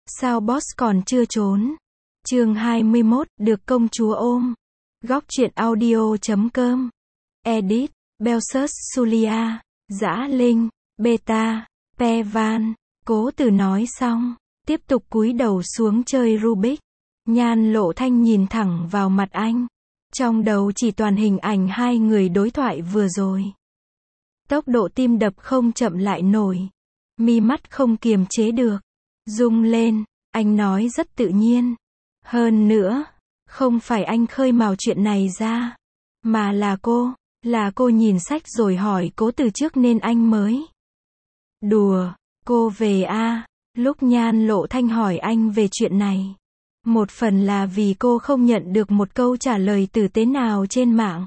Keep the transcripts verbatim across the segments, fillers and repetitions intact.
Sao boss còn chưa trốn? Chương hai mươi mốt, được công chúa ôm. Góc truyện audio chấm com. Edit, Belsus Sulia, Dã Linh, Beta, Pe Van. Cố Từ nói xong, tiếp tục cúi đầu xuống chơi Rubik. Nhan Lộ Thanh nhìn thẳng vào mặt anh. Trong đầu chỉ toàn hình ảnh hai người đối thoại vừa rồi. Tốc độ tim đập không chậm lại nổi. Mi mắt không kiềm chế được. Rung lên, anh nói rất tự nhiên. Hơn nữa, không phải anh khơi mào chuyện này ra, mà là cô, là cô nhìn sách rồi hỏi Cố Từ trước nên anh mới. Đùa, cô về a. Lúc Nhan Lộ Thanh hỏi anh về chuyện này, một phần là vì cô không nhận được một câu trả lời tử tế nào trên mạng.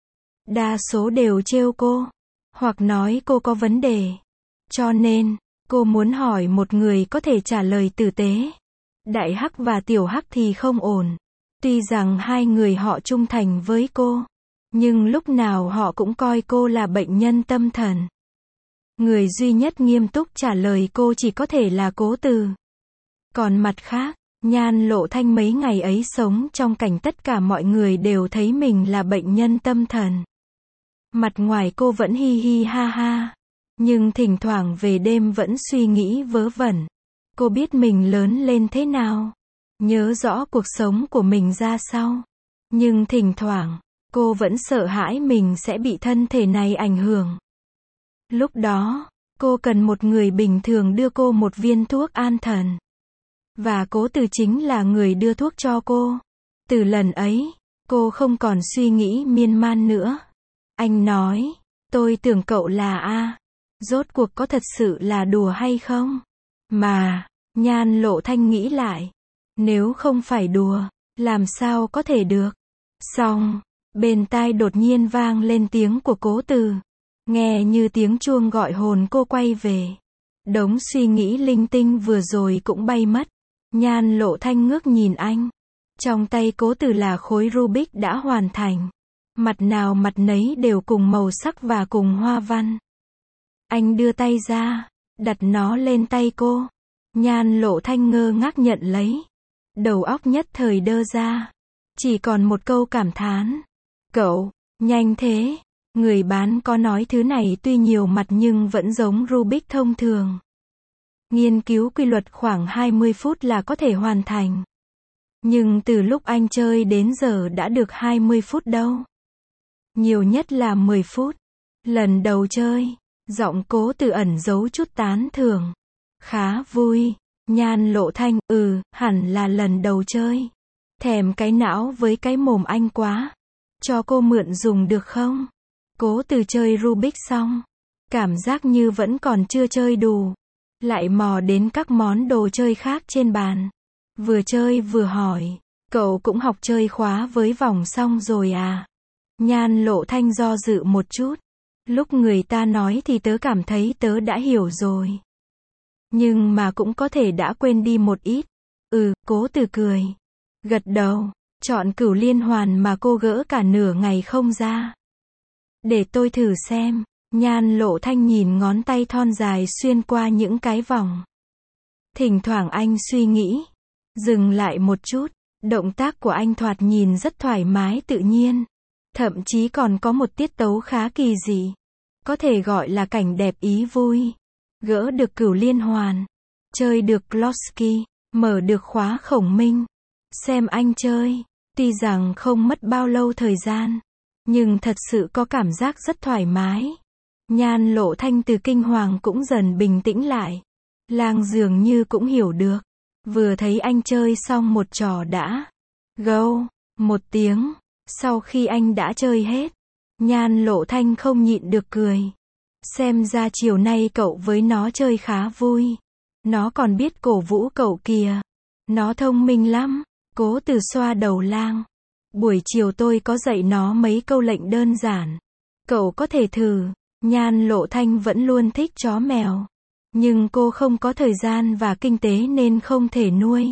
Đa số đều trêu cô, hoặc nói cô có vấn đề. Cho nên, cô muốn hỏi một người có thể trả lời tử tế. Đại Hắc và Tiểu Hắc thì không ổn. Tuy rằng hai người họ trung thành với cô, nhưng lúc nào họ cũng coi cô là bệnh nhân tâm thần. Người duy nhất nghiêm túc trả lời cô chỉ có thể là Cố Từ. Còn mặt khác, Nhan Lộ Thanh mấy ngày ấy sống trong cảnh tất cả mọi người đều thấy mình là bệnh nhân tâm thần. Mặt ngoài cô vẫn hi hi ha ha, nhưng thỉnh thoảng về đêm vẫn suy nghĩ vớ vẩn. Cô biết mình lớn lên thế nào, nhớ rõ cuộc sống của mình ra sao. Nhưng thỉnh thoảng, cô vẫn sợ hãi mình sẽ bị thân thể này ảnh hưởng. Lúc đó, cô cần một người bình thường đưa cô một viên thuốc an thần. Và Cố Từ chính là người đưa thuốc cho cô. Từ lần ấy, cô không còn suy nghĩ miên man nữa. Anh nói, tôi tưởng cậu là A. Rốt cuộc có thật sự là đùa hay không? Mà, Nhan Lộ Thanh nghĩ lại. Nếu không phải đùa, làm sao có thể được? Xong, bên tai đột nhiên vang lên tiếng của Cố Từ. Nghe như tiếng chuông gọi hồn cô quay về. Đống suy nghĩ linh tinh vừa rồi cũng bay mất. Nhan Lộ Thanh ngước nhìn anh. Trong tay Cố Từ là khối Rubik đã hoàn thành. Mặt nào mặt nấy đều cùng màu sắc và cùng hoa văn. Anh đưa tay ra, đặt nó lên tay cô. Nhan Lộ Thanh ngơ ngác nhận lấy. Đầu óc nhất thời đơ ra. Chỉ còn một câu cảm thán. Cậu, nhanh thế. Người bán có nói thứ này tuy nhiều mặt nhưng vẫn giống Rubik thông thường. Nghiên cứu quy luật khoảng hai mươi phút là có thể hoàn thành. Nhưng từ lúc anh chơi đến giờ đã được hai mươi phút đâu. Nhiều nhất là mười phút. Lần đầu chơi, giọng Cố Từ ẩn giấu chút tán thưởng. Khá vui. Nhan Lộ Thanh, ừ, hẳn là lần đầu chơi. Thèm cái não với cái mồm anh quá. Cho cô mượn dùng được không? Cố Từ chơi Rubik xong, cảm giác như vẫn còn chưa chơi đủ. Lại mò đến các món đồ chơi khác trên bàn. Vừa chơi vừa hỏi, cậu cũng học chơi khóa với vòng xong rồi à? Nhan Lộ Thanh do dự một chút. Lúc người ta nói thì tớ cảm thấy tớ đã hiểu rồi. Nhưng mà cũng có thể đã quên đi một ít. Ừ, Cố Từ cười. Gật đầu, chọn cửu liên hoàn mà cô gỡ cả nửa ngày không ra. Để tôi thử xem. Nhan Lộ Thanh nhìn ngón tay thon dài xuyên qua những cái vòng. Thỉnh thoảng anh suy nghĩ. Dừng lại một chút. Động tác của anh thoạt nhìn rất thoải mái tự nhiên. Thậm chí còn có một tiết tấu khá kỳ dị. Có thể gọi là cảnh đẹp ý vui. Gỡ được cửu liên hoàn. Chơi được Klosky. Mở được khóa khổng minh. Xem anh chơi. Tuy rằng không mất bao lâu thời gian. Nhưng thật sự có cảm giác rất thoải mái. Nhan Lộ Thanh từ kinh hoàng cũng dần bình tĩnh lại. Lang dường như cũng hiểu được. Vừa thấy anh chơi xong một trò đã. Gâu, một tiếng. Sau khi anh đã chơi hết. Nhan Lộ Thanh không nhịn được cười. Xem ra chiều nay cậu với nó chơi khá vui. Nó còn biết cổ vũ cậu kìa. Nó thông minh lắm. Cố Từ xoa đầu lang. Buổi chiều tôi có dạy nó mấy câu lệnh đơn giản. Cậu có thể thử. Nhan Lộ Thanh vẫn luôn thích chó mèo. Nhưng cô không có thời gian và kinh tế nên không thể nuôi.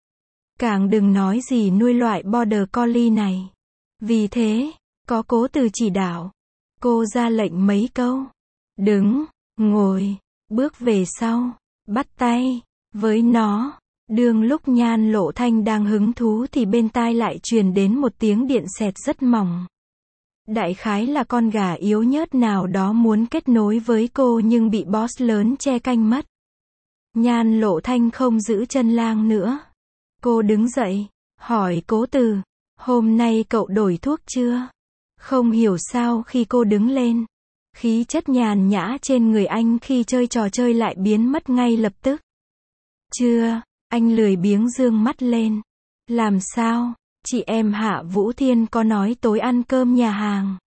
Càng đừng nói gì nuôi loại Border Collie này. Vì thế, có Cố Từ chỉ đạo. Cô ra lệnh mấy câu. Đứng, ngồi, bước về sau, bắt tay. Với nó, Đương lúc Nhan Lộ Thanh đang hứng thú thì bên tai lại truyền đến một tiếng điện sẹt rất mỏng. Đại khái là con gà yếu nhớt nào đó muốn kết nối với cô nhưng bị boss lớn che canh mất. Nhan Lộ Thanh không giữ chân lang nữa. Cô đứng dậy, hỏi Cố Từ, hôm nay cậu đổi thuốc chưa? Không hiểu sao khi cô đứng lên, khí chất nhàn nhã trên người anh khi chơi trò chơi lại biến mất ngay lập tức. Chưa, anh lười biếng dương mắt lên. Làm sao, chị em Hạ Vũ Thiên có nói tối ăn cơm nhà hàng.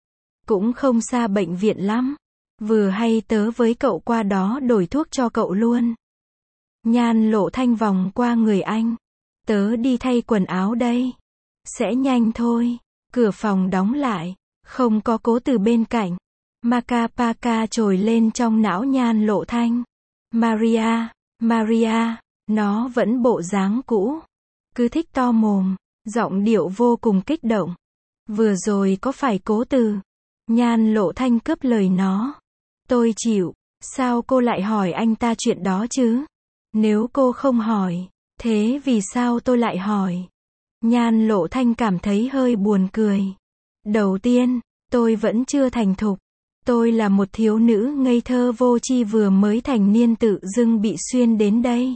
Cũng không xa bệnh viện lắm. Vừa hay tớ với cậu qua đó đổi thuốc cho cậu luôn. Nhan Lộ Thanh vòng qua người anh. Tớ đi thay quần áo đây. Sẽ nhanh thôi. Cửa phòng đóng lại. Không có Cố Từ bên cạnh. Maka Paka trồi lên trong não Nhan Lộ Thanh. Maria, Maria, nó vẫn bộ dáng cũ. Cứ thích to mồm. Giọng điệu vô cùng kích động. Vừa rồi có phải Cố Từ? Nhan Lộ Thanh cướp lời nó. Tôi chịu. Sao cô lại hỏi anh ta chuyện đó chứ? Nếu cô không hỏi, thế vì sao tôi lại hỏi? Nhan Lộ Thanh cảm thấy hơi buồn cười. Đầu tiên, tôi vẫn chưa thành thục. Tôi là một thiếu nữ ngây thơ vô tri vừa mới thành niên tự dưng bị xuyên đến đây.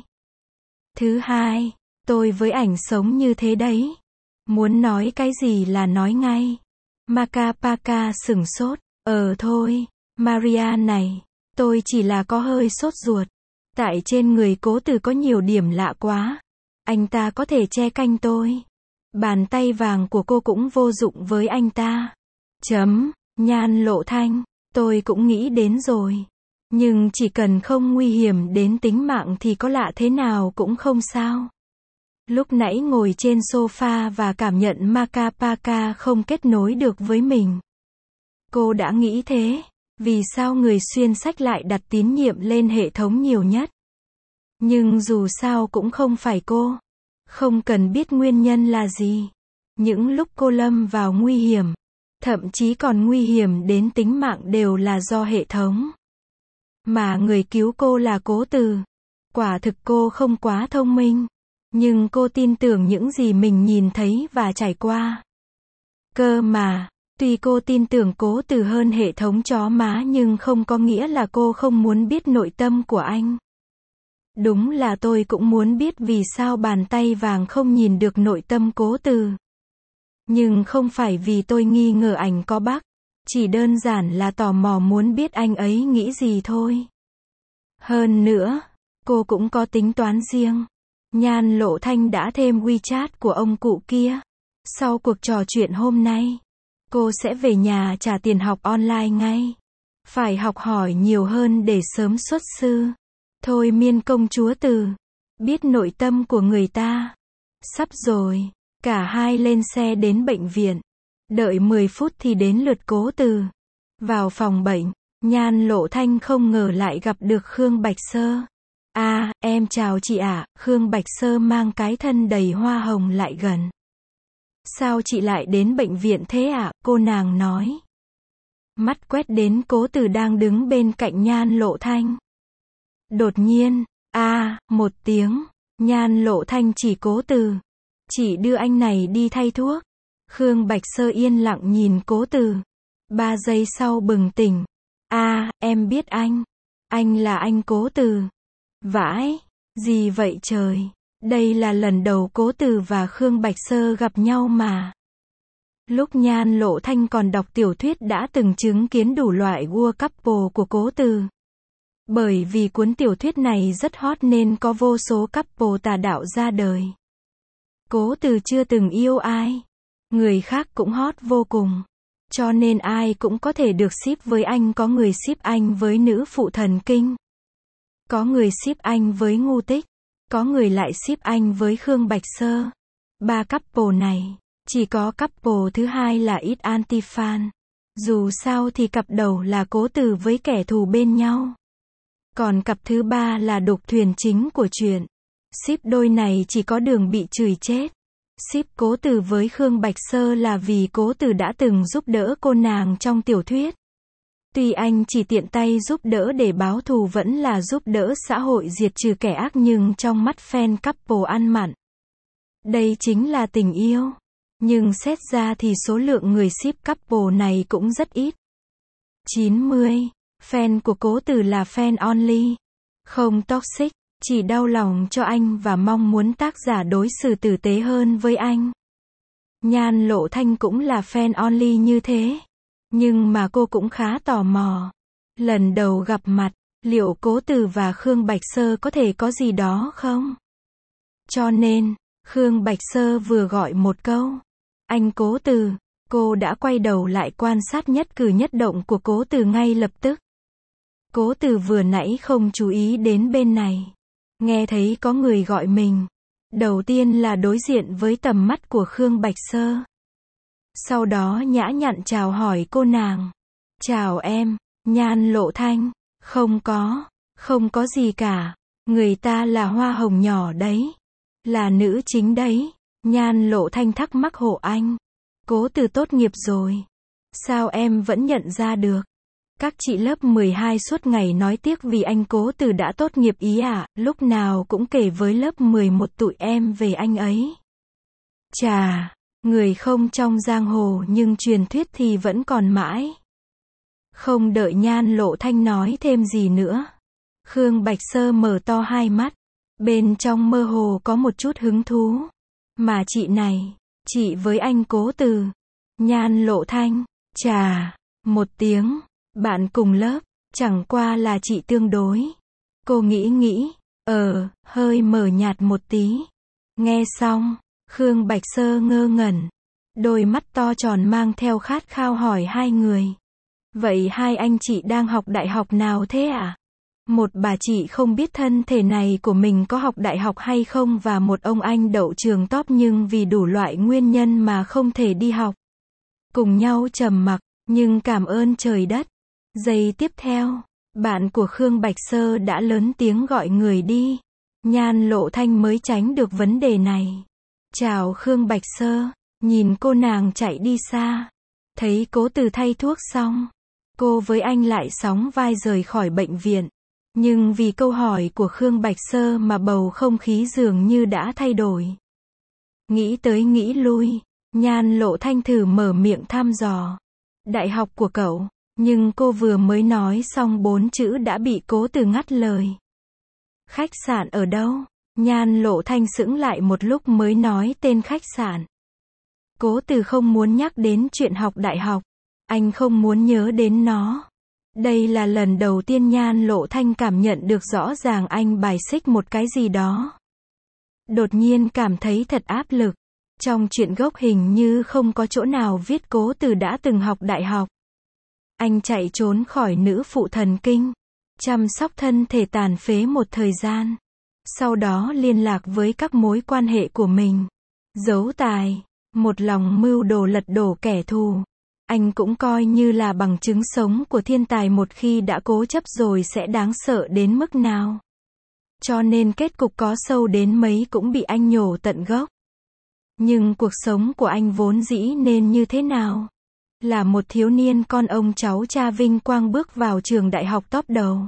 Thứ hai, tôi với ảnh sống như thế đấy. Muốn nói cái gì là nói ngay. Maka Paka sửng sốt. Ờ thôi, Maria này, tôi chỉ là có hơi sốt ruột. Tại trên người Cố Từ có nhiều điểm lạ quá. Anh ta có thể che canh tôi. Bàn tay vàng của cô cũng vô dụng với anh ta. Chấm, Nhan Lộ Thanh, tôi cũng nghĩ đến rồi. Nhưng chỉ cần không nguy hiểm đến tính mạng thì có lạ thế nào cũng không sao. Lúc nãy ngồi trên sofa và cảm nhận Maka Paka không kết nối được với mình. Cô đã nghĩ thế. Vì sao người xuyên sách lại đặt tín nhiệm lên hệ thống nhiều nhất? Nhưng dù sao cũng không phải cô. Không cần biết nguyên nhân là gì. Những lúc cô lâm vào nguy hiểm, thậm chí còn nguy hiểm đến tính mạng đều là do hệ thống. Mà người cứu cô là Cố Từ. Quả thực cô không quá thông minh. Nhưng cô tin tưởng những gì mình nhìn thấy và trải qua. Cơ mà, tuy cô tin tưởng Cố Từ hơn hệ thống chó má nhưng không có nghĩa là cô không muốn biết nội tâm của anh. Đúng là tôi cũng muốn biết vì sao bàn tay vàng không nhìn được nội tâm Cố Từ. Nhưng không phải vì tôi nghi ngờ anh có bug. Chỉ đơn giản là tò mò muốn biết anh ấy nghĩ gì thôi. Hơn nữa, cô cũng có tính toán riêng. Nhan Lộ Thanh đã thêm WeChat của ông cụ kia. Sau cuộc trò chuyện hôm nay, cô sẽ về nhà trả tiền học online ngay. Phải học hỏi nhiều hơn để sớm xuất sư. Thôi miên công chúa Từ. Biết nội tâm của người ta. Sắp rồi. Cả hai lên xe đến bệnh viện. Đợi mười phút thì đến lượt Cố Từ. Vào phòng bệnh, Nhan Lộ Thanh không ngờ lại gặp được Khương Bạch Sơ. À, em chào chị ạ. À. Khương Bạch Sơ mang cái thân đầy hoa hồng lại gần. Sao chị lại đến bệnh viện thế ạ? À? Cô nàng nói. Mắt quét đến Cố Từ đang đứng bên cạnh Nhan Lộ Thanh. Đột nhiên, a à, một tiếng, Nhan Lộ Thanh chỉ Cố Từ. Chị đưa anh này đi thay thuốc. Khương Bạch Sơ yên lặng nhìn Cố Từ. Ba giây sau bừng tỉnh. A, à, em biết anh. Anh là anh Cố Từ. Vãi, gì vậy trời? Đây là lần đầu Cố Từ và Khương Bạch Sơ gặp nhau mà. Lúc Nhan Lộ Thanh còn đọc tiểu thuyết đã từng chứng kiến đủ loại World Couple của Cố Từ. Bởi vì cuốn tiểu thuyết này rất hot nên có vô số couple tà đạo ra đời. Cố Từ chưa từng yêu ai. Người khác cũng hot vô cùng. Cho nên ai cũng có thể được ship với anh. Có người ship anh với nữ phụ thần kinh. Có người ship anh với Ngu Tích. Có người lại ship anh với Khương Bạch Sơ. Ba couple này. Chỉ có couple thứ hai là ít anti-fan. Dù sao thì cặp đầu là Cố Từ với kẻ thù bên nhau. Còn cặp thứ ba là đục thuyền chính của chuyện. Ship đôi này chỉ có đường bị chửi chết. Ship Cố Từ với Khương Bạch Sơ là vì Cố Từ đã từng giúp đỡ cô nàng trong tiểu thuyết. Tuy anh chỉ tiện tay giúp đỡ để báo thù vẫn là giúp đỡ xã hội diệt trừ kẻ ác nhưng trong mắt fan couple ăn mặn. Đây chính là tình yêu. Nhưng xét ra thì số lượng người ship couple này cũng rất ít. chín mươi. Fan của Cố Tử là fan only. Không toxic, chỉ đau lòng cho anh và mong muốn tác giả đối xử tử tế hơn với anh. Nhan Lộ Thanh cũng là fan only như thế. Nhưng mà cô cũng khá tò mò. Lần đầu gặp mặt, liệu Cố Tử và Khương Bạch Sơ có thể có gì đó không? Cho nên, Khương Bạch Sơ vừa gọi một câu. Anh Cố Tử, cô đã quay đầu lại quan sát nhất cử nhất động của Cố Tử ngay lập tức. Cố Tử vừa nãy không chú ý đến bên này. Nghe thấy có người gọi mình. Đầu tiên là đối diện với tầm mắt của Khương Bạch Sơ. Sau đó nhã nhặn chào hỏi cô nàng. Chào em, Nhan Lộ Thanh. Không có, không có gì cả. Người ta là hoa hồng nhỏ đấy. Là nữ chính đấy. Nhan Lộ Thanh thắc mắc hộ anh. Cố Tử tốt nghiệp rồi. Sao em vẫn nhận ra được? Các chị lớp mười hai suốt ngày nói tiếc vì anh Cố Tử đã tốt nghiệp ý ạ, à, lúc nào cũng kể với lớp mười một tụi em về anh ấy. Chà, người không trong giang hồ nhưng truyền thuyết thì vẫn còn mãi. Không đợi Nhan Lộ Thanh nói thêm gì nữa. Khương Bạch Sơ mở to hai mắt. Bên trong mơ hồ có một chút hứng thú. Mà chị này, chị với anh Cố Tử. Nhan Lộ Thanh, chà, một tiếng. Bạn cùng lớp, chẳng qua là chị tương đối. Cô nghĩ nghĩ, ờ, hơi mờ nhạt một tí. Nghe xong, Khương Bạch Sơ ngơ ngẩn. Đôi mắt to tròn mang theo khát khao hỏi hai người. Vậy hai anh chị đang học đại học nào thế ạ? À? Một bà chị không biết thân thể này của mình có học đại học hay không và một ông anh đậu trường top nhưng vì đủ loại nguyên nhân mà không thể đi học. Cùng nhau trầm mặc, nhưng cảm ơn trời đất. Giây tiếp theo, bạn của Khương Bạch Sơ đã lớn tiếng gọi người đi. Nhan Lộ Thanh mới tránh được vấn đề này. Chào Khương Bạch Sơ, nhìn cô nàng chạy đi xa. Thấy Cố Tử thay thuốc xong, cô với anh lại sóng vai rời khỏi bệnh viện. Nhưng vì câu hỏi của Khương Bạch Sơ mà bầu không khí dường như đã thay đổi. Nghĩ tới nghĩ lui, Nhan Lộ Thanh thử mở miệng thăm dò. Đại học của cậu. Nhưng cô vừa mới nói xong bốn chữ đã bị Cố Tử ngắt lời. Khách sạn ở đâu? Nhan Lộ Thanh sững lại một lúc mới nói tên khách sạn. Cố Tử không muốn nhắc đến chuyện học đại học. Anh không muốn nhớ đến nó. Đây là lần đầu tiên Nhan Lộ Thanh cảm nhận được rõ ràng anh bài xích một cái gì đó. Đột nhiên cảm thấy thật áp lực. Trong truyện gốc hình như không có chỗ nào viết Cố Tử đã từng học đại học. Anh chạy trốn khỏi nữ phụ thần kinh, chăm sóc thân thể tàn phế một thời gian. Sau đó liên lạc với các mối quan hệ của mình. Giấu tài, một lòng mưu đồ lật đổ kẻ thù. Anh cũng coi như là bằng chứng sống của thiên tài một khi đã cố chấp rồi sẽ đáng sợ đến mức nào. Cho nên kết cục có sâu đến mấy cũng bị anh nhổ tận gốc. Nhưng cuộc sống của anh vốn dĩ nên như thế nào? Là một thiếu niên con ông cháu cha vinh quang bước vào trường đại học top đầu.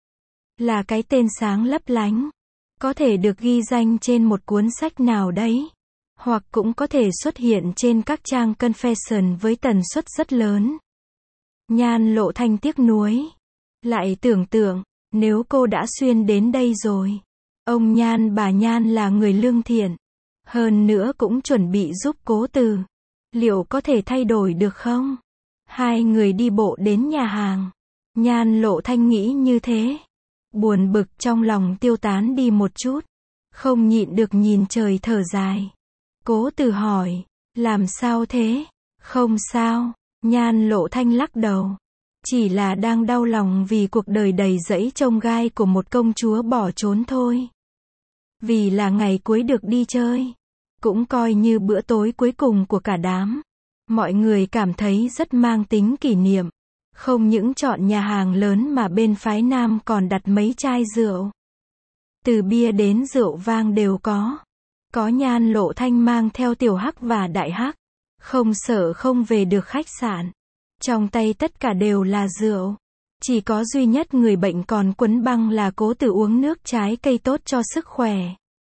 Là cái tên sáng lấp lánh. Có thể được ghi danh trên một cuốn sách nào đấy. Hoặc cũng có thể xuất hiện trên các trang confession với tần suất rất lớn. Nhan Lộ Thanh tiếc nuối. Lại tưởng tượng, nếu cô đã xuyên đến đây rồi. Ông Nhan bà Nhan là người lương thiện. Hơn nữa cũng chuẩn bị giúp Cố Tử. Liệu có thể thay đổi được không? Hai người đi bộ đến nhà hàng. Nhan Lộ Thanh nghĩ như thế. Buồn bực trong lòng tiêu tán đi một chút. Không nhịn được nhìn trời thở dài. Cố Tử hỏi, làm sao thế? Không sao. Nhan Lộ Thanh lắc đầu. Chỉ là đang đau lòng vì cuộc đời đầy rẫy chông gai của một công chúa bỏ trốn thôi. Vì là ngày cuối được đi chơi. Cũng coi như bữa tối cuối cùng của cả đám. Mọi người cảm thấy rất mang tính kỷ niệm. Không những chọn nhà hàng lớn mà bên phái nam còn đặt mấy chai rượu. Từ bia đến rượu vang đều có. Có Nhan Lộ Thanh mang theo tiểu hắc và đại hắc. Không sợ không về được khách sạn. Trong tay tất cả đều là rượu. Chỉ có duy nhất người bệnh còn quấn băng là Cố Từ uống nước trái cây tốt cho sức khỏe.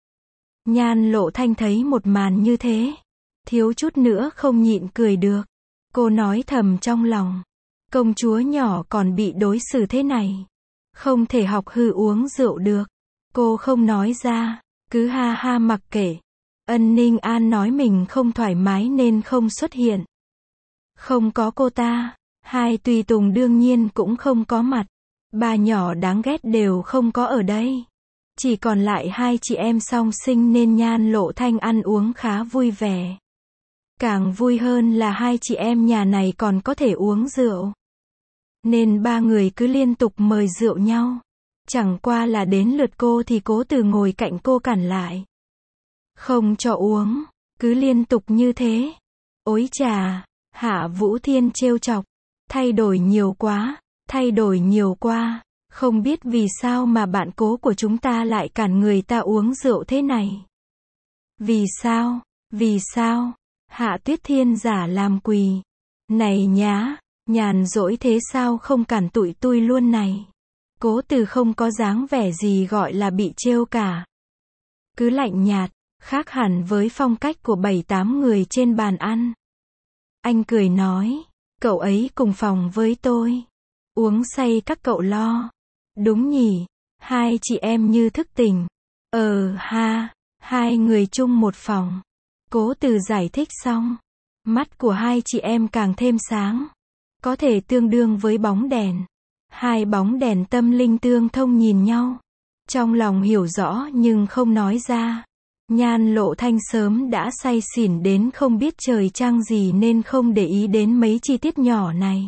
Nhan Lộ Thanh thấy một màn như thế, thiếu chút nữa không nhịn cười được. Cô nói thầm trong lòng, công chúa nhỏ còn bị đối xử thế này, không thể học hư uống rượu được. Cô không nói ra, cứ ha ha mặc kệ. Ân Ninh An nói mình không thoải mái nên không xuất hiện. Không có cô ta, hai tùy tùng đương nhiên cũng không có mặt. Bà nhỏ đáng ghét đều không có ở đây. Chỉ còn lại hai chị em song sinh nên Nhan Lộ Thanh ăn uống khá vui vẻ. Càng vui hơn là hai chị em nhà này còn có thể uống rượu. Nên ba người cứ liên tục mời rượu nhau. Chẳng qua là đến lượt cô thì Cố Từ ngồi cạnh cô cản lại. Không cho uống, cứ liên tục như thế. Ối chà, Hạ Vũ Thiên trêu chọc. Thay đổi nhiều quá, thay đổi nhiều quá. Không biết vì sao mà bạn Cố của chúng ta lại cản người ta uống rượu thế này. Vì sao, vì sao? Hạ Tuyết Thiên giả làm quỳ. Này nhá, nhàn rỗi thế sao không cản tụi tui luôn này. Cố Từ không có dáng vẻ gì gọi là bị trêu cả. Cứ lạnh nhạt, khác hẳn với phong cách của bảy tám người trên bàn ăn. Anh cười nói, cậu ấy cùng phòng với tôi. Uống say các cậu lo. Đúng nhỉ, hai chị em như thức tỉnh. Ờ ha, hai người chung một phòng. Cố Từ giải thích xong, mắt của hai chị em càng thêm sáng. Có thể tương đương với bóng đèn. Hai bóng đèn tâm linh tương thông nhìn nhau. Trong lòng hiểu rõ nhưng không nói ra. Nhan Lộ Thanh sớm đã say xỉn đến không biết trời trăng gì nên không để ý đến mấy chi tiết nhỏ này.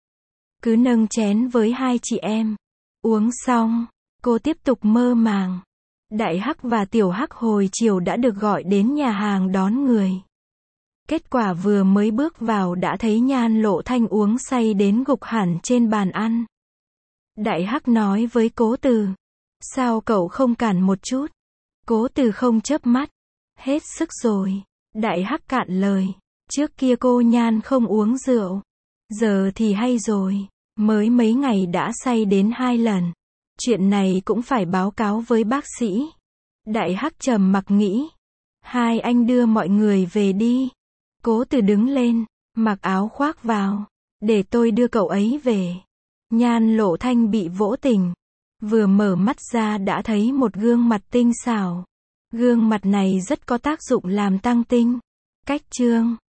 Cứ nâng chén với hai chị em. Uống xong, cô tiếp tục mơ màng. Đại Hắc và Tiểu Hắc hồi chiều đã được gọi đến nhà hàng đón người. Kết quả vừa mới bước vào đã thấy Nhan Lộ Thanh uống say đến gục hẳn trên bàn ăn. Đại Hắc nói với Cố Từ, sao cậu không cản một chút? Cố Từ không chớp mắt, hết sức rồi. Đại Hắc cạn lời, trước kia cô Nhan không uống rượu, giờ thì hay rồi, mới mấy ngày đã say đến hai lần. Chuyện này cũng phải báo cáo với bác sĩ. Đại Hắc trầm mặc nghĩ, hai anh đưa mọi người về đi. Cố Từ đứng lên, mặc áo khoác vào, để tôi đưa cậu ấy về. Nhan Lộ Thanh bị vỗ tỉnh, vừa mở mắt ra đã thấy một gương mặt tinh xảo. Gương mặt này rất có tác dụng làm tăng tinh. Cách chương